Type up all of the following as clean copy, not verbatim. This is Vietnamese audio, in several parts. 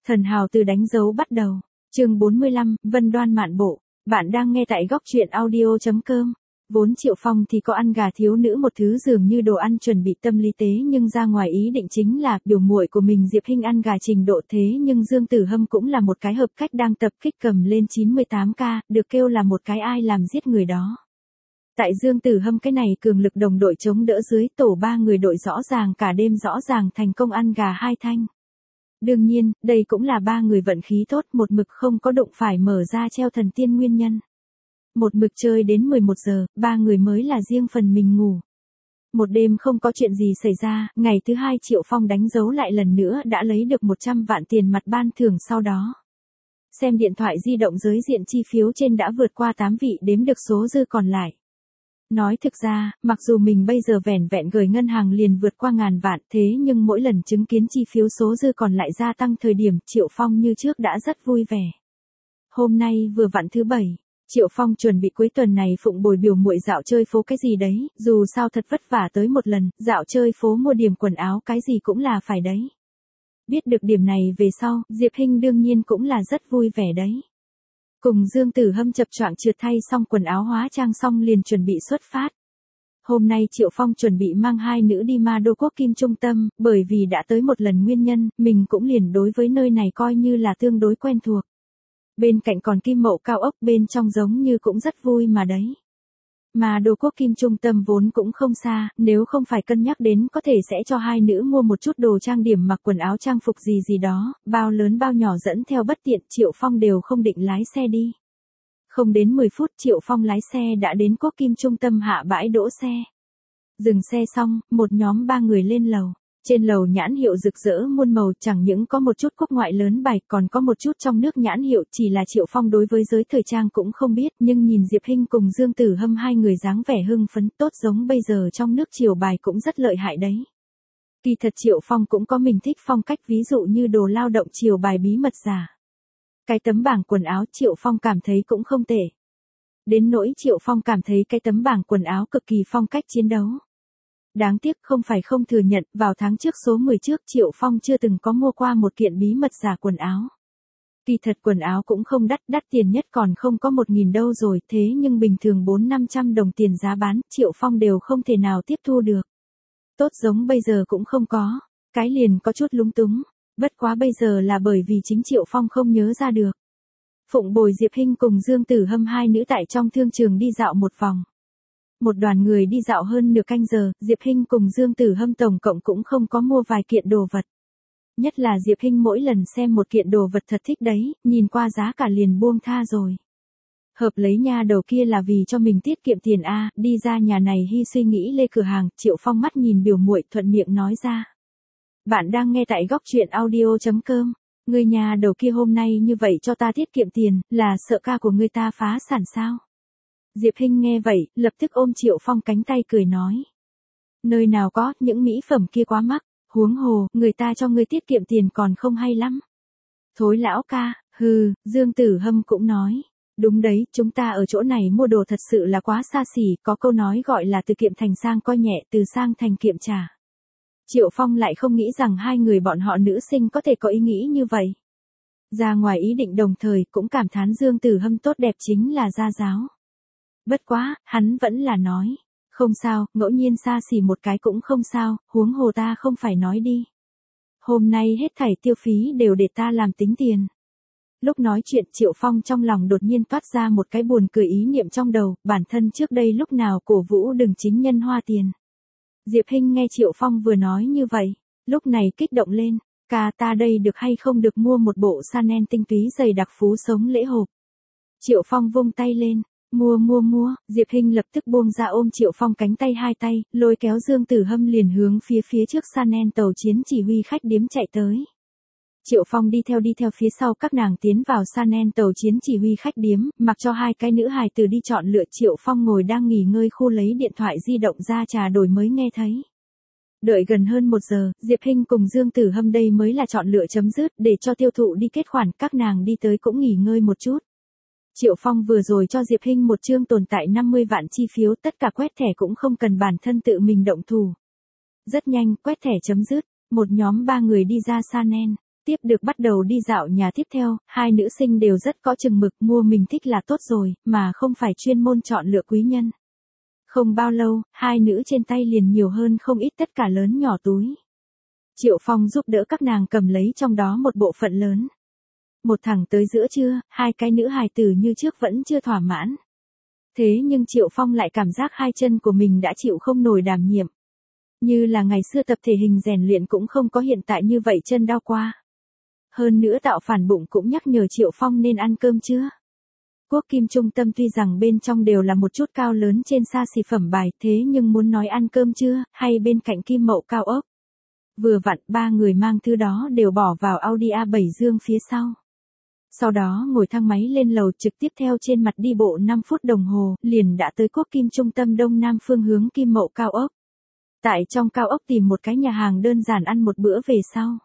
Thần hào từ đánh dấu bắt đầu. Chương 45, Vân Đoan mạn bộ. Bạn đang nghe tại góc truyện audio.com. Vốn Triệu Phong thì có ăn gà thiếu nữ một thứ dường như đồ ăn chuẩn bị tâm lý tế, nhưng ra ngoài ý định chính là biểu muội của mình Diệp Hinh ăn gà trình độ thế, nhưng Dương Tử Hâm cũng là một cái hợp cách đang tập kích cầm lên 98k, được kêu là một cái ai làm giết người đó. Tại Dương Tử Hâm cái này cường lực đồng đội chống đỡ dưới, tổ 3 người đội rõ ràng cả đêm rõ ràng thành công ăn gà 2 thanh. Đương nhiên, đây cũng là 3 người vận khí tốt, một mực không có đụng phải mở ra treo thần tiên nguyên nhân. Một mực chơi đến 11 giờ, 3 người mới là riêng phần mình ngủ. Một đêm không có chuyện gì xảy ra, ngày thứ 2 Triệu Phong đánh dấu lại lần nữa đã lấy được 100 vạn tiền mặt ban thưởng sau đó. Xem điện thoại di động giới diện chi phiếu trên đã vượt qua 8 vị, đếm được số dư còn lại. Nói thực ra, mặc dù mình bây giờ vẻn vẹn gửi ngân hàng liền vượt qua ngàn vạn, thế nhưng mỗi lần chứng kiến chi phiếu số dư còn lại gia tăng thời điểm, Triệu Phong như trước đã rất vui vẻ. Hôm nay vừa vặn thứ 7, Triệu Phong chuẩn bị cuối tuần này phụng bồi biểu muội dạo chơi phố cái gì đấy, dù sao thật vất vả tới một lần, dạo chơi phố mua điểm quần áo cái gì cũng là phải đấy. Biết được điểm này về sau, Diệp Hinh đương nhiên cũng là rất vui vẻ đấy. Cùng Dương Tử Hâm chập choạng trượt thay xong quần áo hóa trang xong liền chuẩn bị xuất phát. Hôm nay Triệu Phong chuẩn bị mang 2 nữ đi Ma Đô Quốc Kim Trung Tâm, bởi vì đã tới một lần nguyên nhân, mình cũng liền đối với nơi này coi như là tương đối quen thuộc. Bên cạnh còn Kim Mậu cao ốc bên trong giống như cũng rất vui mà đấy. Ma Đô Quốc Kim Trung Tâm vốn cũng không xa, nếu không phải cân nhắc đến có thể sẽ cho 2 nữ mua một chút đồ trang điểm mặc quần áo trang phục gì gì đó, bao lớn bao nhỏ dẫn theo bất tiện, Triệu Phong đều không định lái xe đi. Không đến 10 phút Triệu Phong lái xe đã đến Quốc Kim Trung Tâm hạ bãi đỗ xe. Dừng xe xong, một nhóm 3 người lên lầu. Trên lầu nhãn hiệu rực rỡ muôn màu, chẳng những có một chút quốc ngoại lớn bài, còn có một chút trong nước nhãn hiệu, chỉ là Triệu Phong đối với giới thời trang cũng không biết, nhưng nhìn Diệp Hinh cùng Dương Tử Hâm 2 người dáng vẻ hưng phấn, tốt giống bây giờ trong nước triều bài cũng rất lợi hại đấy. Kỳ thật Triệu Phong cũng có mình thích phong cách, ví dụ như đồ lao động triều bài bí mật giả. Cái tấm bảng quần áo Triệu Phong cảm thấy cũng không tệ. Đến nỗi Triệu Phong cảm thấy cái tấm bảng quần áo cực kỳ phong cách chiến đấu. Đáng tiếc không phải không thừa nhận, vào tháng trước số 10 trước Triệu Phong chưa từng có mua qua một kiện bí mật giả quần áo. Kỳ thật quần áo cũng không đắt, đắt tiền nhất còn không có 1.000 đâu rồi, thế nhưng bình thường 400-500 đồng tiền giá bán, Triệu Phong đều không thể nào tiếp thu được. Tốt giống bây giờ cũng không có, cái liền có chút lúng túng, bất quá bây giờ là bởi vì chính Triệu Phong không nhớ ra được. Phụng bồi Diệp Hinh cùng Dương Tử Hâm 2 nữ tại trong thương trường đi dạo một vòng. Một đoàn người đi dạo hơn nửa canh giờ, Diệp Hinh cùng Dương Tử Hâm tổng cộng cũng không có mua vài kiện đồ vật. Nhất là Diệp Hinh mỗi lần xem một kiện đồ vật thật thích đấy, nhìn qua giá cả liền buông tha rồi. Hợp lấy nha đầu kia là vì cho mình tiết kiệm tiền a, đi ra nhà này hy suy nghĩ lê cửa hàng, Triệu Phong mắt nhìn biểu muội thuận miệng nói ra. Bạn đang nghe tại góc truyện audio.com. Người nhà đầu kia hôm nay như vậy cho ta tiết kiệm tiền, là sợ ca của người ta phá sản sao? Diệp Hinh nghe vậy, lập tức ôm Triệu Phong cánh tay cười nói. Nơi nào có, những mỹ phẩm kia quá mắc, huống hồ, người ta cho ngươi tiết kiệm tiền còn không hay lắm. Thối lão ca, hừ, Dương Tử Hâm cũng nói. Đúng đấy, chúng ta ở chỗ này mua đồ thật sự là quá xa xỉ, có câu nói gọi là từ kiệm thành sang coi nhẹ, từ sang thành kiệm trả. Triệu Phong lại không nghĩ rằng 2 người bọn họ nữ sinh có thể có ý nghĩ như vậy. Ra ngoài ý định đồng thời cũng cảm thán Dương Tử Hâm tốt đẹp chính là gia giáo. Bất quá, hắn vẫn là nói. Không sao, ngẫu nhiên xa xỉ một cái cũng không sao, huống hồ ta không phải nói đi. Hôm nay hết thảy tiêu phí đều để ta làm tính tiền. Lúc nói chuyện Triệu Phong trong lòng đột nhiên toát ra một cái buồn cười ý niệm trong đầu, bản thân trước đây lúc nào cổ vũ đừng chính nhân hoa tiền. Diệp Hinh nghe Triệu Phong vừa nói như vậy, lúc này kích động lên, ca ta đây được hay không được mua một bộ Chanel tinh túy dày đặc phú sống lễ hộp. Triệu Phong vung tay lên. Mua, Diệp Hinh lập tức buông ra ôm Triệu Phong cánh tay 2 tay, lôi kéo Dương Tử Hâm liền hướng phía trước Chanel tàu chiến chỉ huy khách điếm chạy tới. Triệu Phong đi theo phía sau các nàng tiến vào Chanel tàu chiến chỉ huy khách điếm, mặc cho 2 cái nữ hài tử đi chọn lựa, Triệu Phong ngồi đang nghỉ ngơi khu lấy điện thoại di động ra trà đổi mới nghe thấy. Đợi gần hơn 1 giờ, Diệp Hinh cùng Dương Tử Hâm đây mới là chọn lựa chấm dứt, để cho tiêu thụ đi kết khoản, các nàng đi tới cũng nghỉ ngơi một chút. Triệu Phong vừa rồi cho Diệp Hinh một chương tồn tại 50 vạn chi phiếu, tất cả quét thẻ cũng không cần bản thân tự mình động thủ. Rất nhanh, quét thẻ chấm dứt, một nhóm 3 người đi ra Chanel. Tiếp được bắt đầu đi dạo nhà tiếp theo, hai nữ sinh đều rất có chừng mực, mua mình thích là tốt rồi, mà không phải chuyên môn chọn lựa quý nhân. Không bao lâu, hai nữ trên tay liền nhiều hơn không ít tất cả lớn nhỏ túi. Triệu Phong giúp đỡ các nàng cầm lấy trong đó một bộ phận lớn. Một thẳng tới giữa trưa, hai cái nữ hài tử như trước vẫn chưa thỏa mãn. Thế nhưng Triệu Phong lại cảm giác hai chân của mình đã chịu không nổi đảm nhiệm. Như là ngày xưa tập thể hình rèn luyện cũng không có hiện tại như vậy chân đau qua. Hơn nữa tạo phản bụng cũng nhắc nhở Triệu Phong nên ăn cơm chưa. Quốc Kim Trung Tâm tuy rằng bên trong đều là một chút cao lớn trên xa xỉ phẩm bài, thế nhưng muốn nói ăn cơm chưa, hay bên cạnh Kim Mậu cao ốc. Vừa vặn ba người mang thứ đó đều bỏ vào Audi A7 dương phía sau. Sau đó ngồi thang máy lên lầu trực tiếp theo trên mặt đi bộ 5 phút đồng hồ, liền đã tới Quốc Kim Trung Tâm đông nam phương hướng Kim Mậu cao ốc. Tại trong cao ốc tìm một cái nhà hàng đơn giản ăn một bữa về sau.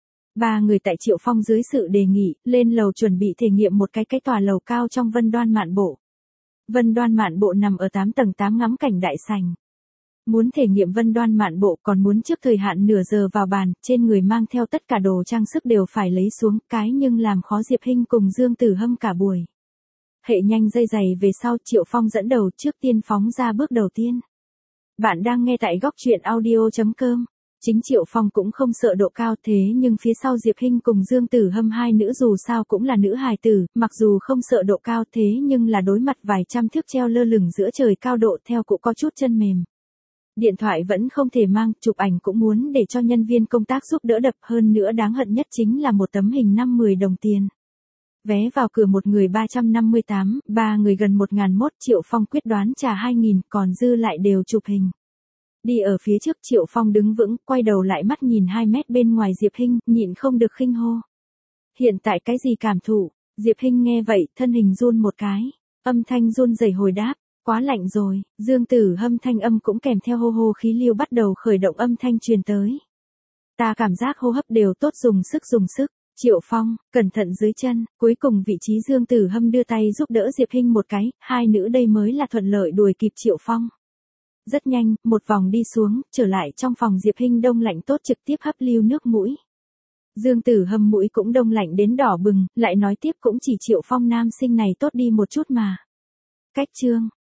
Ba người tại Triệu Phong dưới sự đề nghị, lên lầu chuẩn bị thể nghiệm một cái tòa lầu cao trong Vân Đoan Mạn Bộ. Vân Đoan Mạn Bộ nằm ở 8 tầng 8 ngắm cảnh đại sảnh. Muốn thể nghiệm Vân Đoan Mạn Bộ còn muốn trước thời hạn nửa giờ vào bàn, trên người mang theo tất cả đồ trang sức đều phải lấy xuống, cái nhưng làm khó Diệp Hinh cùng Dương Tử Hâm cả buổi. Hệ nhanh dây giày về sau, Triệu Phong dẫn đầu trước tiên phóng ra bước đầu tiên. Bạn đang nghe tại góc truyện audio.com. Chính Triệu Phong cũng không sợ độ cao, thế nhưng phía sau Diệp Hinh cùng Dương Tử Hâm hai nữ dù sao cũng là nữ hài tử, mặc dù không sợ độ cao thế nhưng là đối mặt vài trăm thước treo lơ lửng giữa trời cao độ theo cũng có chút chân mềm. Điện thoại vẫn không thể mang, chụp ảnh cũng muốn để cho nhân viên công tác giúp đỡ đập, hơn nữa đáng hận nhất chính là một tấm hình 5-10 đồng tiền. Vé vào cửa một người 358, ba người gần 1.001, Triệu Phong quyết đoán trả 2.000, còn dư lại đều chụp hình. Đi ở phía trước Triệu Phong đứng vững, quay đầu lại mắt nhìn 2 mét bên ngoài Diệp Hinh, nhịn không được khinh hô. Hiện tại cái gì cảm thụ? Diệp Hinh nghe vậy, thân hình run một cái, âm thanh run rẩy hồi đáp, quá lạnh rồi. Dương Tử Hâm thanh âm cũng kèm theo hô hô khí lưu bắt đầu khởi động âm thanh truyền tới. Ta cảm giác hô hấp đều tốt, dùng sức. Triệu Phong, cẩn thận dưới chân, cuối cùng vị trí Dương Tử Hâm đưa tay giúp đỡ Diệp Hinh một cái, hai nữ đây mới là thuận lợi đuổi kịp Triệu Phong. Rất nhanh, một vòng đi xuống, trở lại trong phòng Diệp Hinh đông lạnh tốt trực tiếp hấp lưu nước mũi. Dương Tử Hâm mũi cũng đông lạnh đến đỏ bừng, lại nói tiếp cũng chỉ Triệu Phong nam sinh này tốt đi một chút mà. Cách chương,